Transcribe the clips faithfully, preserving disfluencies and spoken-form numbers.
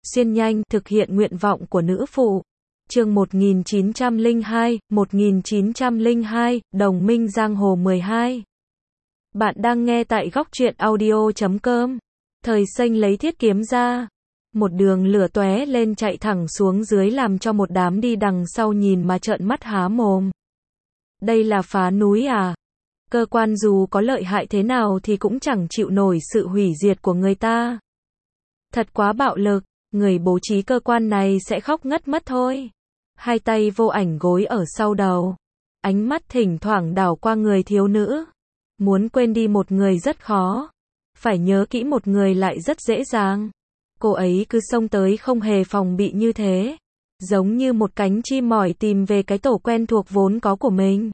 xuyên nhanh, thực hiện nguyện vọng của nữ phụ. Chương một nghìn chín trăm lẻ hai, một nghìn chín trăm lẻ hai, Đồng minh giang hồ mười hai. Bạn đang nghe tại góc truyện audio chấm com. Thời Xanh lấy thiết kiếm ra. Một đường lửa tóe lên chạy thẳng xuống dưới làm cho một đám đi đằng sau nhìn mà trợn mắt há mồm. Đây là phá núi à? Cơ quan dù có lợi hại thế nào thì cũng chẳng chịu nổi sự hủy diệt của người ta. Thật quá bạo lực, người bố trí cơ quan này sẽ khóc ngất mất thôi. Hai tay Vô Ảnh gối ở sau đầu. Ánh mắt thỉnh thoảng đảo qua người thiếu nữ. Muốn quên đi một người rất khó. Phải nhớ kỹ một người lại rất dễ dàng. Cô ấy cứ xông tới không hề phòng bị như thế. Giống như một cánh chim mỏi tìm về cái tổ quen thuộc vốn có của mình.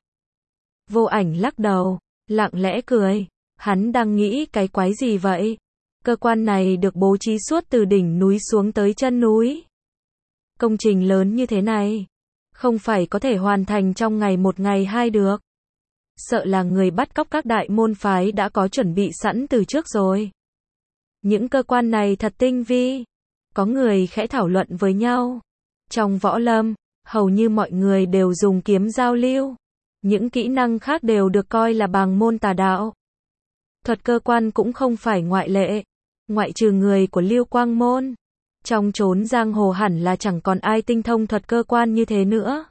Vô Ảnh lắc đầu, lặng lẽ cười. Hắn đang nghĩ cái quái gì vậy? Cơ quan này được bố trí suốt từ đỉnh núi xuống tới chân núi. Công trình lớn như thế này, không phải có thể hoàn thành trong ngày một ngày hai được. Sợ là người bắt cóc các đại môn phái đã có chuẩn bị sẵn từ trước rồi. Những cơ quan này thật tinh vi. Có người khẽ thảo luận với nhau. Trong võ lâm, hầu như mọi người đều dùng kiếm giao lưu. Những kỹ năng khác đều được coi là bằng môn tà đạo. Thuật cơ quan cũng không phải ngoại lệ. Ngoại trừ người của Lưu Quang Môn. Trong chốn giang hồ hẳn là chẳng còn ai tinh thông thuật cơ quan như thế nữa.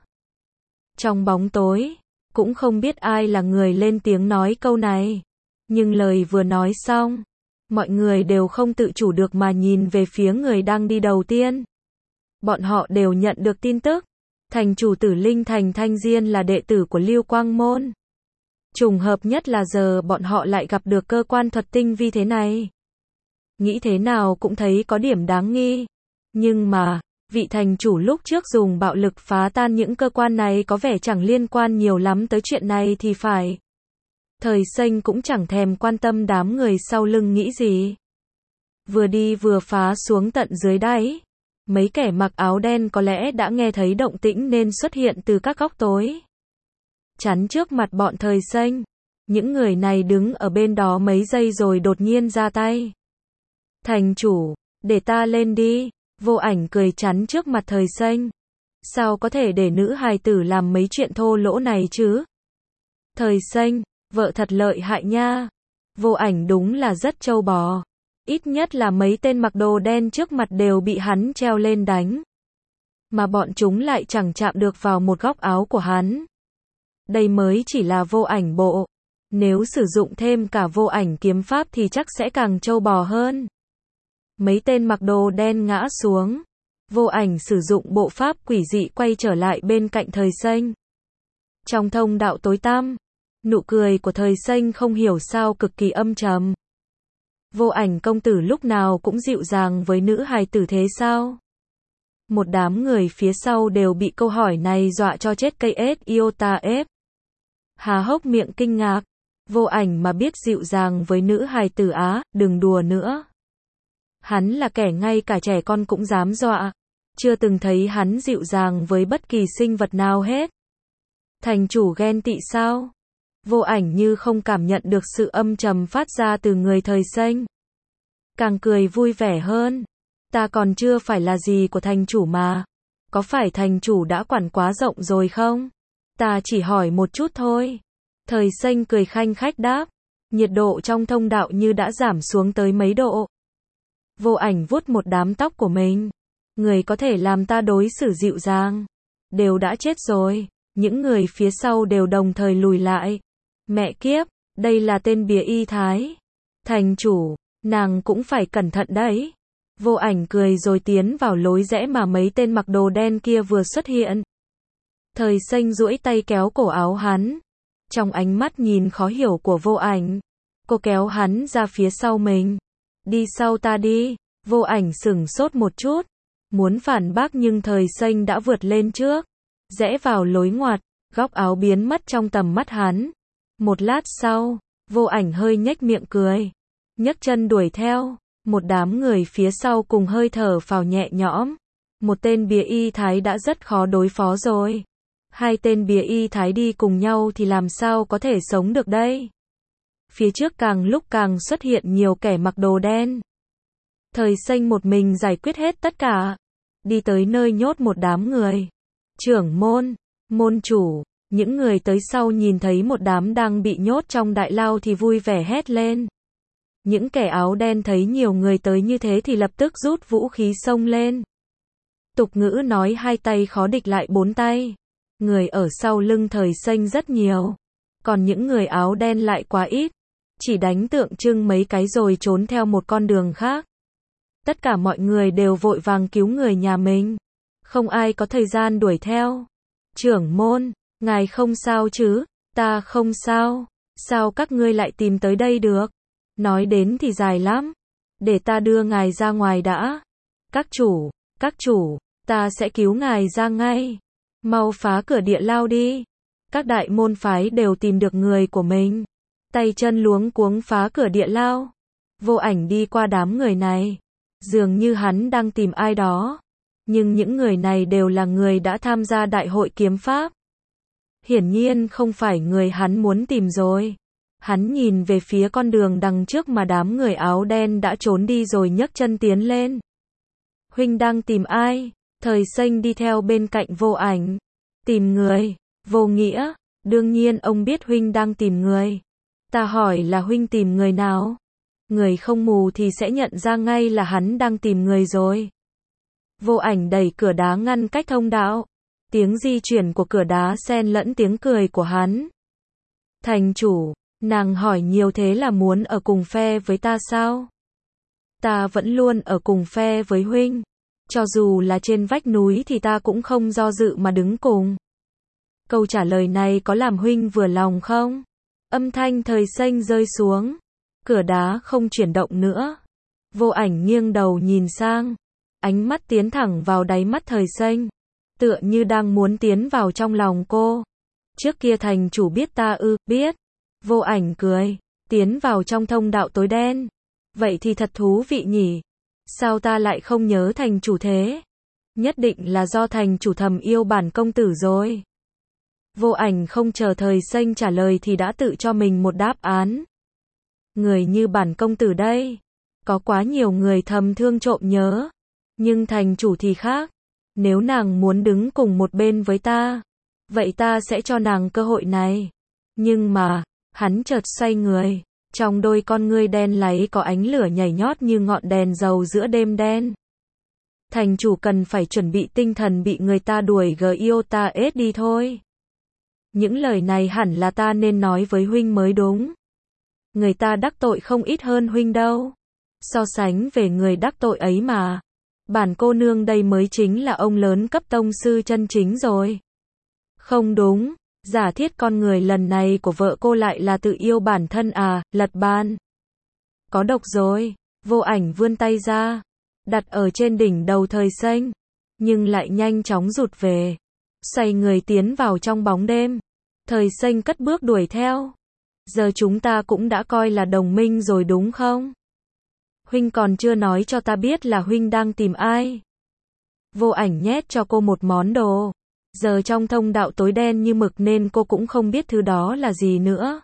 Trong bóng tối, cũng không biết ai là người lên tiếng nói câu này. Nhưng lời vừa nói xong, mọi người đều không tự chủ được mà nhìn về phía người đang đi đầu tiên. Bọn họ đều nhận được tin tức. Thành chủ Tử Linh Thành Thanh Diên là đệ tử của Lưu Quang Môn. Trùng hợp nhất là giờ bọn họ lại gặp được cơ quan thuật tinh vi thế này. Nghĩ thế nào cũng thấy có điểm đáng nghi. Nhưng mà, vị thành chủ lúc trước dùng bạo lực phá tan những cơ quan này có vẻ chẳng liên quan nhiều lắm tới chuyện này thì phải. Thời Xanh cũng chẳng thèm quan tâm đám người sau lưng nghĩ gì. Vừa đi vừa phá xuống tận dưới đáy. Mấy kẻ mặc áo đen có lẽ đã nghe thấy động tĩnh nên xuất hiện từ các góc tối. Chắn trước mặt bọn Thời Xanh. Những người này đứng ở bên đó mấy giây rồi đột nhiên ra tay. Thành chủ, để ta lên đi. Vô Ảnh cười chắn trước mặt Thời Xanh. Sao có thể để nữ hài tử làm mấy chuyện thô lỗ này chứ? Thời Xanh, vợ thật lợi hại nha. Vô Ảnh đúng là rất trâu bò. Ít nhất là mấy tên mặc đồ đen trước mặt đều bị hắn treo lên đánh. Mà bọn chúng lại chẳng chạm được vào một góc áo của hắn. Đây mới chỉ là Vô Ảnh bộ. Nếu sử dụng thêm cả Vô Ảnh kiếm pháp thì chắc sẽ càng trâu bò hơn. Mấy tên mặc đồ đen ngã xuống. Vô Ảnh sử dụng bộ pháp quỷ dị quay trở lại bên cạnh Thời Xanh. Trong thông đạo tối tăm, nụ cười của Thời Xanh không hiểu sao cực kỳ âm trầm. Vô Ảnh công tử lúc nào cũng dịu dàng với nữ hài tử thế sao? Một đám người phía sau đều bị câu hỏi này dọa cho chết cây ết iota ép. Há hốc miệng kinh ngạc. Vô Ảnh mà biết dịu dàng với nữ hài tử á, đừng đùa nữa. Hắn là kẻ ngay cả trẻ con cũng dám dọa. Chưa từng thấy hắn dịu dàng với bất kỳ sinh vật nào hết. Thành chủ ghen tị sao? Vô Ảnh như không cảm nhận được sự âm trầm phát ra từ người Thời Xanh. Càng cười vui vẻ hơn. Ta còn chưa phải là gì của thành chủ mà. Có phải thành chủ đã quản quá rộng rồi không? Ta chỉ hỏi một chút thôi. Thời Xanh cười khanh khách đáp. Nhiệt độ trong thông đạo như đã giảm xuống tới mấy độ. Vô Ảnh vuốt một đám tóc của mình. Người có thể làm ta đối xử dịu dàng đều đã chết rồi. Những người phía sau đều đồng thời lùi lại. Mẹ kiếp, đây là tên bìa y thái. Thành chủ, nàng cũng phải cẩn thận đấy. Vô Ảnh cười rồi tiến vào lối rẽ mà mấy tên mặc đồ đen kia vừa xuất hiện. Thời Xanh duỗi tay kéo cổ áo hắn. Trong ánh mắt nhìn khó hiểu của Vô Ảnh, cô kéo hắn ra phía sau mình. Đi sau ta đi. Vô Ảnh sửng sốt một chút. Muốn phản bác nhưng Thời Xanh đã vượt lên trước. Rẽ vào lối ngoặt, góc áo biến mất trong tầm mắt hắn. Một lát sau, Vô Ảnh hơi nhếch miệng cười. Nhấc chân đuổi theo. Một đám người phía sau cùng hơi thở phào nhẹ nhõm. Một tên bìa y thái đã rất khó đối phó rồi. Hai tên bìa y thái đi cùng nhau thì làm sao có thể sống được đây? Phía trước càng lúc càng xuất hiện nhiều kẻ mặc đồ đen. Thời Xanh một mình giải quyết hết tất cả. Đi tới nơi nhốt một đám người. Trưởng môn, môn chủ, những người tới sau nhìn thấy một đám đang bị nhốt trong đại lao thì vui vẻ hét lên. Những kẻ áo đen thấy nhiều người tới như thế thì lập tức rút vũ khí xông lên. Tục ngữ nói hai tay khó địch lại bốn tay. Người ở sau lưng Thời Xanh rất nhiều. Còn những người áo đen lại quá ít. Chỉ đánh tượng trưng mấy cái rồi trốn theo một con đường khác. Tất cả mọi người đều vội vàng cứu người nhà mình. Không ai có thời gian đuổi theo. Trưởng môn, ngài không sao chứ? Ta không sao. Sao các ngươi lại tìm tới đây được? Nói đến thì dài lắm. Để ta đưa ngài ra ngoài đã. Các chủ, các chủ, ta sẽ cứu ngài ra ngay. Mau phá cửa địa lao đi. Các đại môn phái đều tìm được người của mình. Tay chân luống cuống phá cửa địa lao. Vô Ảnh đi qua đám người này. Dường như hắn đang tìm ai đó. Nhưng những người này đều là người đã tham gia đại hội kiếm pháp. Hiển nhiên không phải người hắn muốn tìm rồi. Hắn nhìn về phía con đường đằng trước mà đám người áo đen đã trốn đi rồi nhấc chân tiến lên. Huynh đang tìm ai? Thời Xanh đi theo bên cạnh Vô Ảnh. Tìm người. Vô Nghĩa, đương nhiên ông biết huynh đang tìm người. Ta hỏi là huynh tìm người nào? Người không mù thì sẽ nhận ra ngay là hắn đang tìm người rồi. Vô Ảnh đẩy cửa đá ngăn cách thông đạo. Tiếng di chuyển của cửa đá xen lẫn tiếng cười của hắn. Thành chủ, nàng hỏi nhiều thế là muốn ở cùng phe với ta sao? Ta vẫn luôn ở cùng phe với huynh. Cho dù là trên vách núi thì ta cũng không do dự mà đứng cùng. Câu trả lời này có làm huynh vừa lòng không? Âm thanh Thời Xanh rơi xuống. Cửa đá không chuyển động nữa. Vô Ảnh nghiêng đầu nhìn sang. Ánh mắt tiến thẳng vào đáy mắt Thời Xanh. Tựa như đang muốn tiến vào trong lòng cô. Trước kia thành chủ biết ta ư? Biết. Vô Ảnh cười. Tiến vào trong thông đạo tối đen. Vậy thì thật thú vị nhỉ. Sao ta lại không nhớ thành chủ thế? Nhất định là do thành chủ thầm yêu bản công tử rồi. Vô Ảnh không chờ Thời Xanh trả lời thì đã tự cho mình một đáp án. Người như bản công tử đây. Có quá nhiều người thầm thương trộm nhớ. Nhưng thành chủ thì khác. Nếu nàng muốn đứng cùng một bên với ta, vậy ta sẽ cho nàng cơ hội này. Nhưng mà, hắn chợt xoay người. Trong đôi con ngươi đen láy có ánh lửa nhảy nhót như ngọn đèn dầu giữa đêm đen. Thành chủ cần phải chuẩn bị tinh thần bị người ta đuổi gờ yêu ta ết đi thôi. Những lời này hẳn là ta nên nói với huynh mới đúng. Người ta đắc tội không ít hơn huynh đâu. So sánh về người đắc tội ấy mà. Bản cô nương đây mới chính là ông lớn cấp tông sư chân chính rồi. Không đúng, giả thiết con người lần này của vợ cô lại là tự yêu bản thân à, lật bàn. Có độc rồi, Vô Ảnh vươn tay ra, đặt ở trên đỉnh đầu Thời Xanh, nhưng lại nhanh chóng rụt về. Xoay người tiến vào trong bóng đêm. Thời Xanh cất bước đuổi theo. Giờ chúng ta cũng đã coi là đồng minh rồi đúng không? Huynh còn chưa nói cho ta biết là huynh đang tìm ai. Vô Ảnh nhét cho cô một món đồ. Giờ trong thông đạo tối đen như mực nên cô cũng không biết thứ đó là gì nữa.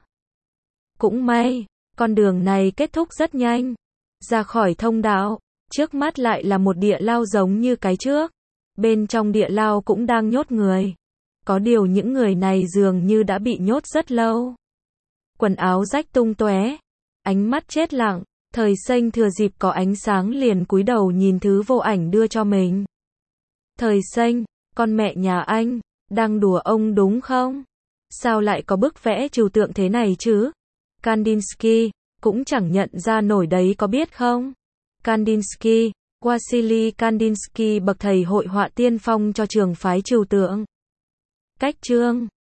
Cũng may, con đường này kết thúc rất nhanh. Ra khỏi thông đạo, trước mắt lại là một địa lao giống như cái trước. Bên trong địa lao cũng đang nhốt người. Có điều những người này dường như đã bị nhốt rất lâu. Quần áo rách tung tóe, ánh mắt chết lặng. Thời Xanh thừa dịp có ánh sáng liền cúi đầu nhìn thứ Vô Ảnh đưa cho mình. Thời Xanh, con mẹ nhà anh, đang đùa ông đúng không? Sao lại có bức vẽ trừu tượng thế này chứ? Kandinsky, cũng chẳng nhận ra nổi đấy có biết không? Kandinsky, Wassily Kandinsky bậc thầy hội họa tiên phong cho trường phái trừu tượng. Cách chương